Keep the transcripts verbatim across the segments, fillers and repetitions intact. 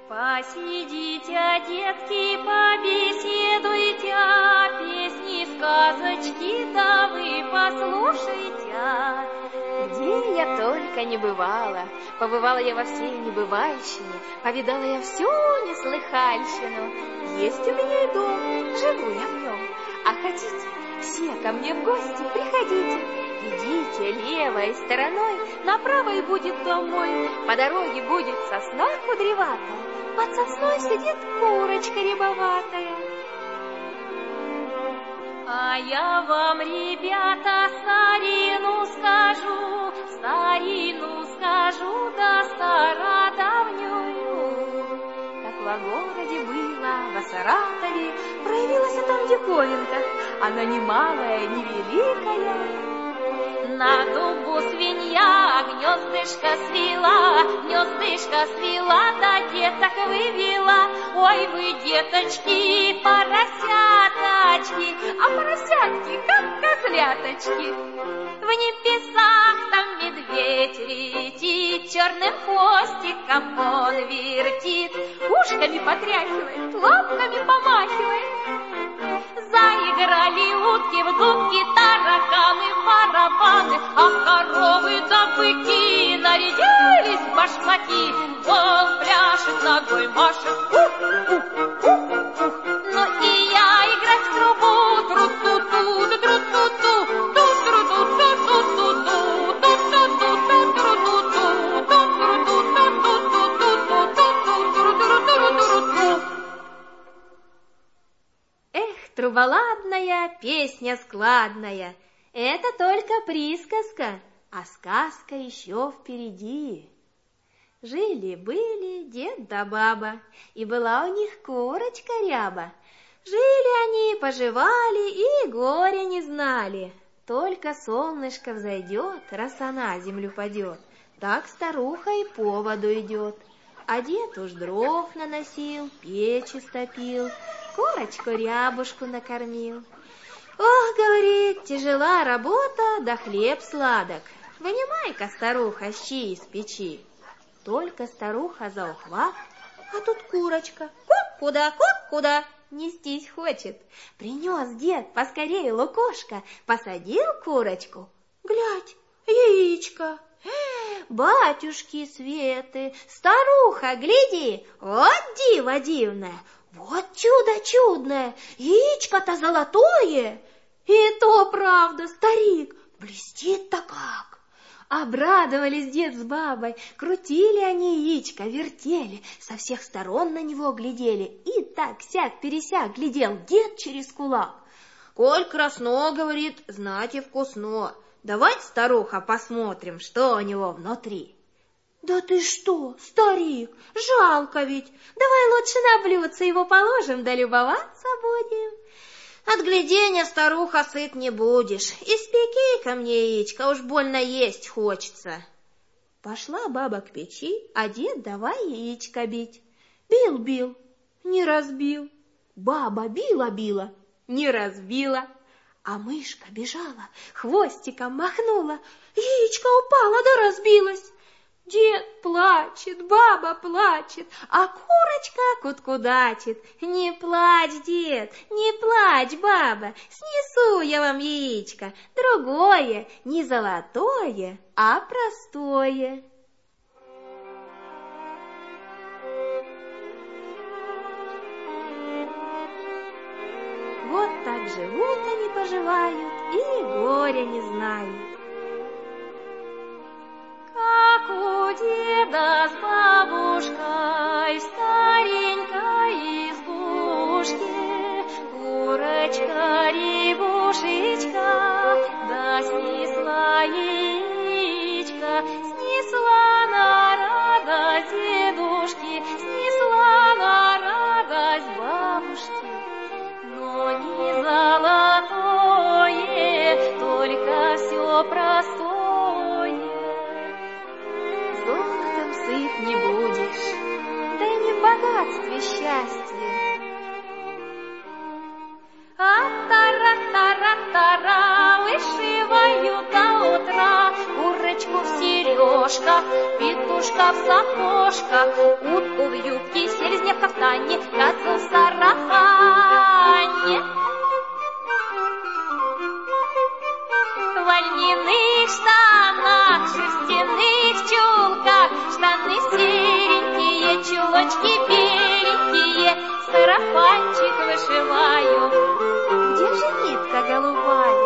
Посидите, детки, побеседуйте, песни, сказочки, да вы послушайте. Где я только не бывала, побывала я во всей небывальщине, повидала я всю неслыхальщину. Есть у меня и дом, живу я в нем, а хотите, все ко мне в гости приходите. Идите левой стороной, направо и будет дом мой, по дороге будет сосна кудреватая, под сосной сидит курочка рябоватая. А я вам, ребята, старину скажу, старину скажу, да стародавнюю. Как во городе было, во Саратове, проявилась там диковинка, она не малая, не великая. На дубу свинья гнездышко свила, гнездышко свила, да деток вывела. Ой, вы, деточки, поросяточки, а поросятки, как козляточки. В небесах там медведь летит, черным хвостиком он вертит, ушками потряхивает, лапками помахивает. Заиграли утки в дудки, тараканы, барабаны, а коровы да быки нарядились в башмаки. Вол пляшет, ногой машет, ух, ух, ух, ух. Ну и я играть в трубу, тру-ту-ту, да тру-ту-ту, ту-тру-ту-ту-ту-ту-ту, ту-ту-ту-ту-тру-ту-ту, ту-тру-ту-ту-ту-ту-ту-ту-ту-ту-ту-ту-ту-ту. Эх, труболадная, песня складная, это только присказка, а сказка еще впереди. Жили-были дед да баба, и была у них курочка ряба. Жили они, поживали и горя не знали. Только солнышко взойдет, роса на землю падет, так старуха и по воду идет. А дед уж дров наносил, печь истопил, курочку рябушку накормил. Ох, говорит, тяжела работа, да хлеб сладок. Вынимай-ка, старуха, щи из печи. Только старуха за ухват, а тут курочка. Ку-куда, ку-куда, нестись хочет. Принес дед поскорее лукошко, посадил курочку. Глядь, яичко. Батюшки Светы, старуха, гляди, вот диво дивное, вот чудо чудное, яичко-то золотое. И то правда, старик, блестит-то как. Обрадовались дед с бабой, крутили они яичко, вертели, со всех сторон на него глядели, и так-сяк-пересяк глядел дед через кулак. Коль красно, говорит, знать и вкусно. Давайте, старуха, посмотрим, что у него внутри. Да ты что, старик, жалко ведь. Давай лучше на блюдце его положим, да любоваться будем. От глядения, старуха, сыт не будешь. Испеки ко мне яичко, уж больно есть хочется. Пошла баба к печи, а дед давай яичко бить. Бил-бил, не разбил. Баба била-била, не разбила. А мышка бежала, хвостиком махнула, яичко упало да разбилось. Дед плачет, баба плачет, а курочка куткудачит. Не плачь, дед, не плачь, баба, снесу я вам яичко, другое, не золотое, а простое. Вот так живут они, поживают, и горя не знают. Как у деда с бабушкой в старенькой избушке курочка рябушечка, да снесла яичко, снесла на радость дедушки, снесла на радость бабушки. Но не золотое, только все простое. Золотом сыт не будешь, да и не в богатстве счастье. А-тара-тара-тара, вышиваю до утра, курочка цепочку в сережках, петушка в сапожках, утку в юбке, селезня в кафтане, козу в сарафане. В льняных штанах, шерстяных чулках, штаны серенькие, чулочки беленькие, сарафанчик вышиваю. Где же нитка голубая?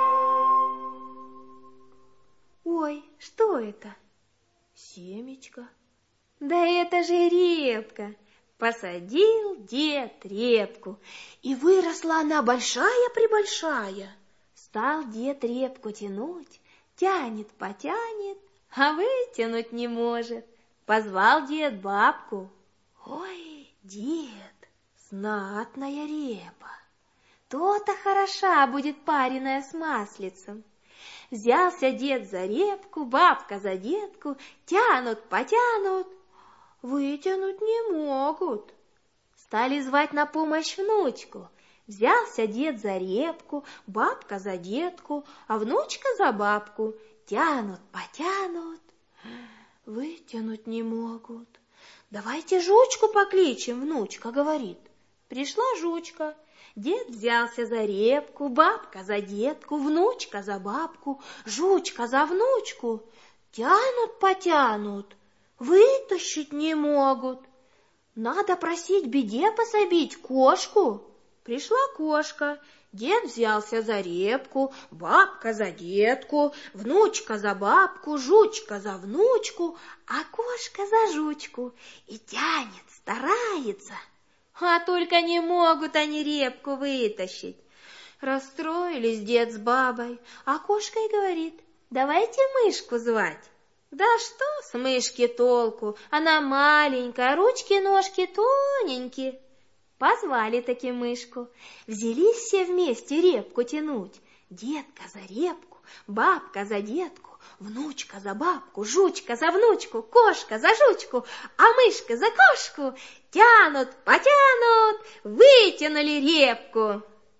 Ой, что это? Семечко. Да это же репка. Посадил дед репку, и выросла она большая-пребольшая. Стал дед репку тянуть, тянет, потянет, а вытянуть не может. Позвал дед бабку. Ой, дед, знатная репа, то-то хороша будет пареная с маслицем. Взялся дед за репку, бабка за детку, тянут, потянут, вытянуть не могут. Стали звать на помощь внучку. Взялся дед за репку, бабка за детку, а внучка за бабку. Тянут, потянут, вытянуть не могут. Давайте жучку покличем, внучка говорит. Пришла жучка. Дед взялся за репку, бабка за детку, внучка за бабку, жучка за внучку. Тянут, потянут, вытащить не могут. Надо просить беде пособить кошку. Пришла кошка. Дед взялся за репку, бабка за детку, внучка за бабку, жучка за внучку, а кошка за жучку. И тянет, старается. А только не могут они репку вытащить. Расстроились дед с бабой, а кошка и говорит: давайте мышку звать. Да что с мышки толку? Она маленькая, ручки-ножки тоненькие. Позвали таки мышку. Взялись все вместе репку тянуть. Детка за репку, бабка за детку, внучка за бабку, жучка за внучку, кошка за жучку, а мышка за кошку. Тянут, потянут, вытянули репку.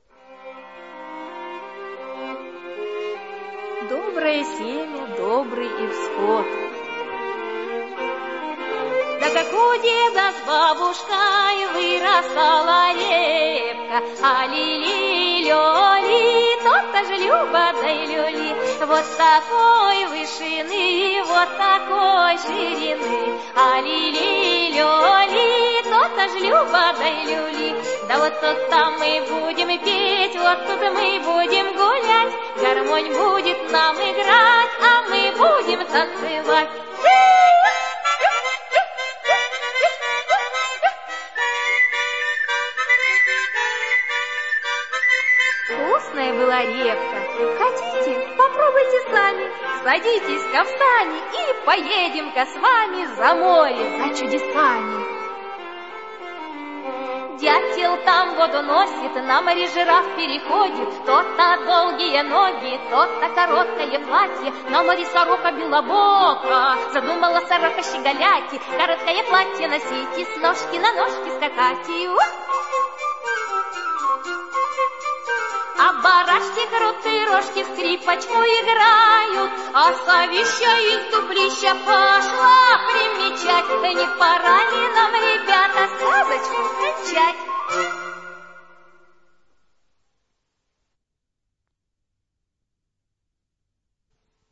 Доброе семя, добрый и всход. Да как у деда с бабушкой вырастала репка, а ли-ли-лё-ли, то-то ж Люба да люли. Вот такой вышины, вот такой ширины, а ли-ли-лё-ли, то-то ж Люба да люли. Да вот тут там мы будем петь, вот тут мы будем гулять, гармонь будет нам играть, а мы будем танцевать. Вкусная была репка. Хотите? Попробуйте сами. Садитесь-ка в сани и поедем-ка с вами за море, за чудесами. Дятел там воду носит, на море жираф переходит. То-то долгие ноги, то-то короткое платье, на море сорока белобока. Задумала сорока щеголять, короткое платье носить и с ножки на ножки скакать. А барашки крутые рожки в скрипочку играют, а совища из дуплища пошла примечать. Да не пора ли нам, ребята, сказочку кончать?